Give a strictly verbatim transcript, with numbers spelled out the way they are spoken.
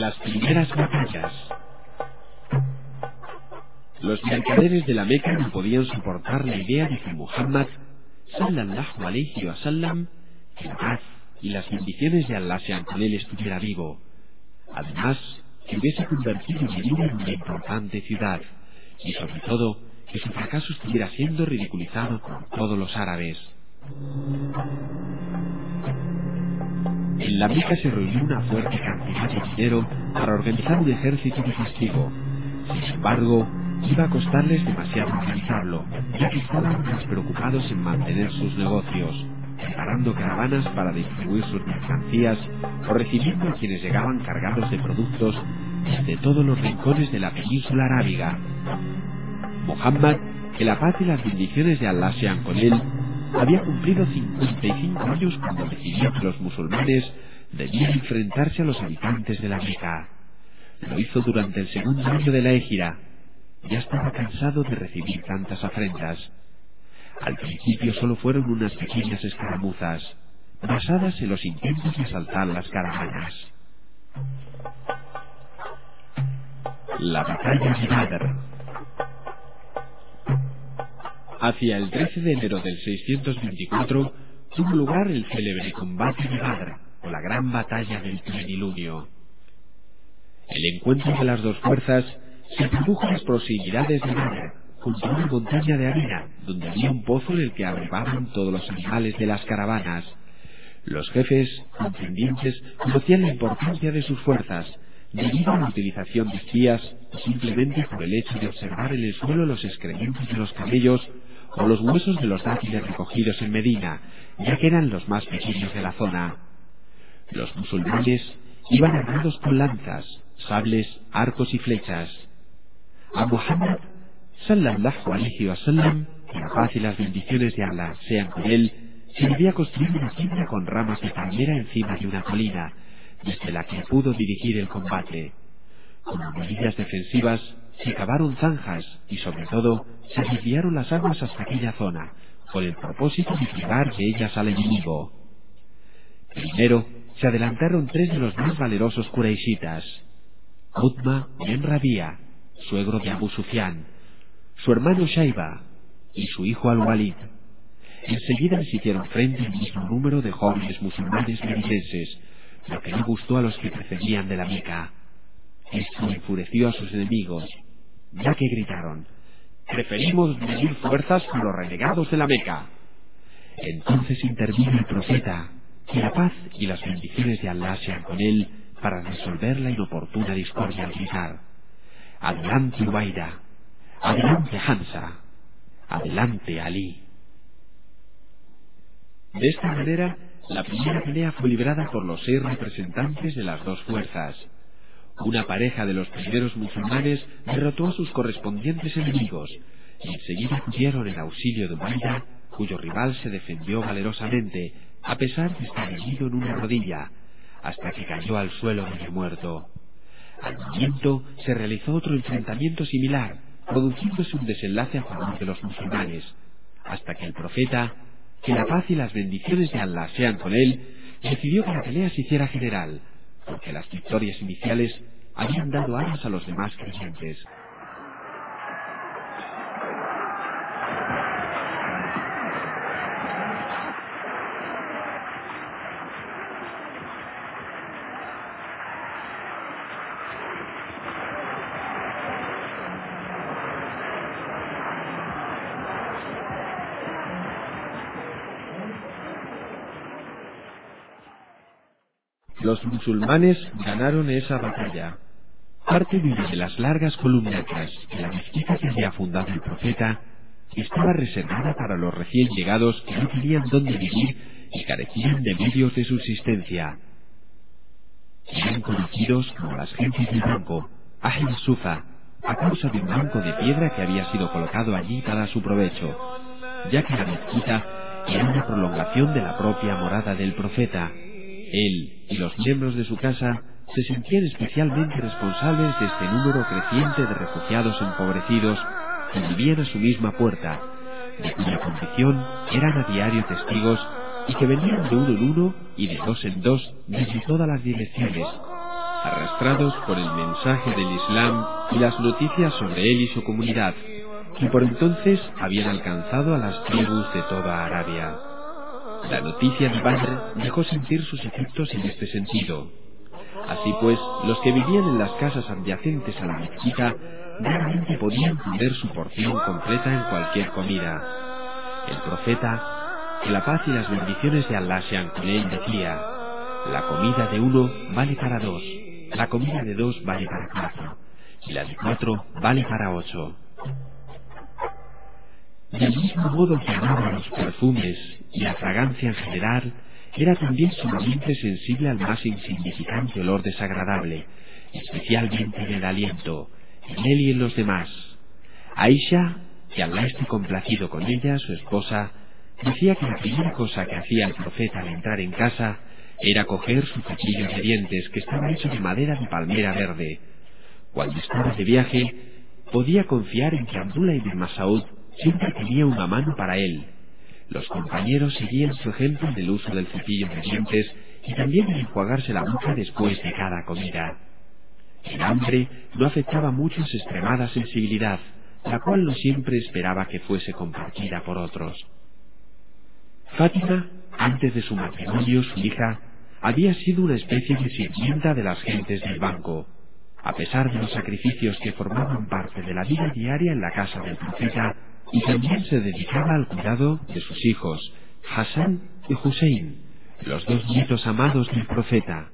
Las primeras batallas. Los mercaderes de la Meca no podían soportar la idea de que Muhammad, sallallahu alayhi wa sallam, que la paz y las bendiciones de Allah sean con él, estuviera vivo. Además, que hubiese convertido Medina en una importante ciudad, y sobre todo, que su fracaso estuviera siendo ridiculizado por todos los árabes. En la Meca se reunió una fuerte cantidad de dinero para organizar un ejército defensivo. Sin embargo, iba a costarles demasiado organizarlo, ya que estaban más preocupados en mantener sus negocios, preparando caravanas para distribuir sus mercancías o recibiendo a quienes llegaban cargados de productos desde todos los rincones de la península arábiga. Muhammad, que la paz y las bendiciones de Allah sean con él, había cumplido cincuenta y cinco años cuando decidió que los musulmanes debían enfrentarse a los habitantes de la Meca. Lo hizo durante el segundo año de la Égira. Ya estaba cansado de recibir tantas afrentas. Al principio solo fueron unas pequeñas escaramuzas, basadas en los intentos de asaltar las caravanas. La batalla de Badr. Hacia el trece de enero del seiscientos veinticuatro tuvo lugar el célebre combate de Badr, o la gran batalla del plenilunio. El encuentro de las dos fuerzas se produjo en las proximidades de Badr, junto a una montaña de arena, donde había un pozo en el que abrevaban todos los animales de las caravanas. Los jefes, contendientes, conocían la importancia de sus fuerzas, debido a la utilización de espías, o simplemente por el hecho de observar en el suelo los excrementos de los camellos o los huesos de los dátiles recogidos en Medina, ya que eran los más pequeños de la zona. Los musulmanes iban armados con lanzas, sables, arcos y flechas. A Muhammad, sallallahu alayhi wa sallam, que la paz y las bendiciones de Allah sean con él, se debía construir una tienda con ramas de palmera encima de una colina, desde la que pudo dirigir el combate. Como medidas defensivas, se cavaron zanjas y, sobre todo, se desviaron las aguas hasta aquella zona, con el propósito de privar de ellas al enemigo. Primero, se adelantaron tres de los más valerosos quraishitas: Utma ben Rabia, suegro de Abu Sufyan, su hermano Shaiba y su hijo Al-Walid. Enseguida les hicieron frente el mismo número de jóvenes musulmanes medicenses, lo que no gustó a los que precedían de la Meca. Esto enfureció a sus enemigos, ya que gritaron: «Preferimos medir fuerzas con los renegados de la Meca». Entonces intervino el profeta, que la paz y las bendiciones de Allah sean con él, para resolver la inoportuna discordia al gritar: «Adelante Ubaida, adelante Hamza, adelante Ali». De esta manera, la primera pelea fue librada por los seis representantes de las dos fuerzas. Una pareja de los primeros musulmanes derrotó a sus correspondientes enemigos, y enseguida acudieron en auxilio de Ubaida, cuyo rival se defendió valerosamente, a pesar de estar herido en una rodilla, hasta que cayó al suelo medio muerto. Al momento se realizó otro enfrentamiento similar, produciéndose un desenlace a favor de los musulmanes, hasta que el profeta, que la paz y las bendiciones de Allah sean con él, decidió que la pelea se hiciera general, porque las victorias iniciales habían dado armas a los demás creyentes. Los musulmanes ganaron esa batalla. Parte de una de las largas columnatas de la mezquita que había fundado el profeta estaba reservada para los recién llegados que no tenían dónde vivir y carecían de medios de subsistencia. Eran conocidos como las gentes del banco, Ahl Sufa, a causa de un banco de piedra que había sido colocado allí para su provecho, ya que la mezquita era una prolongación de la propia morada del profeta. Él y los miembros de su casa se sentían especialmente responsables de este número creciente de refugiados empobrecidos que vivían a su misma puerta, de cuya condición eran a diario testigos y que venían de uno en uno y de dos en dos desde todas las direcciones, arrastrados por el mensaje del Islam y las noticias sobre él y su comunidad, que por entonces habían alcanzado a las tribus de toda Arabia. La noticia de Badr dejó sentir sus efectos en este sentido. Así pues, los que vivían en las casas adyacentes a la mezquita raramente podían comer su porción completa en cualquier comida. El profeta, que la paz y las bendiciones de Allah sean con él, decía: la comida de uno vale para dos, la comida de dos vale para cuatro, y la de cuatro vale para ocho. Del mismo modo que amaba los perfumes y la fragancia en general, era también sumamente sensible al más insignificante olor desagradable, especialmente en el aliento, en él y en los demás. Aisha, que Allah esté complacido con ella, su esposa, decía que la primera cosa que hacía el profeta al entrar en casa era coger su cuchillo de dientes, que estaba hecho de madera de palmera verde. Cuando estaba de viaje, podía confiar en que Abdullah ibn Mas'ud siempre tenía una mano para él. Los compañeros seguían su ejemplo en el uso del cepillo de dientes y también en enjuagarse la boca después de cada comida. El hambre no afectaba mucho su extremada sensibilidad, la cual no siempre esperaba que fuese compartida por otros. Fátima, antes de su matrimonio, su hija, había sido una especie de sirvienta de las gentes del banco. A pesar de los sacrificios que formaban parte de la vida diaria en la casa del profeta, y también se dedicaba al cuidado de sus hijos, Hassan y Hussein, los dos nietos amados del profeta.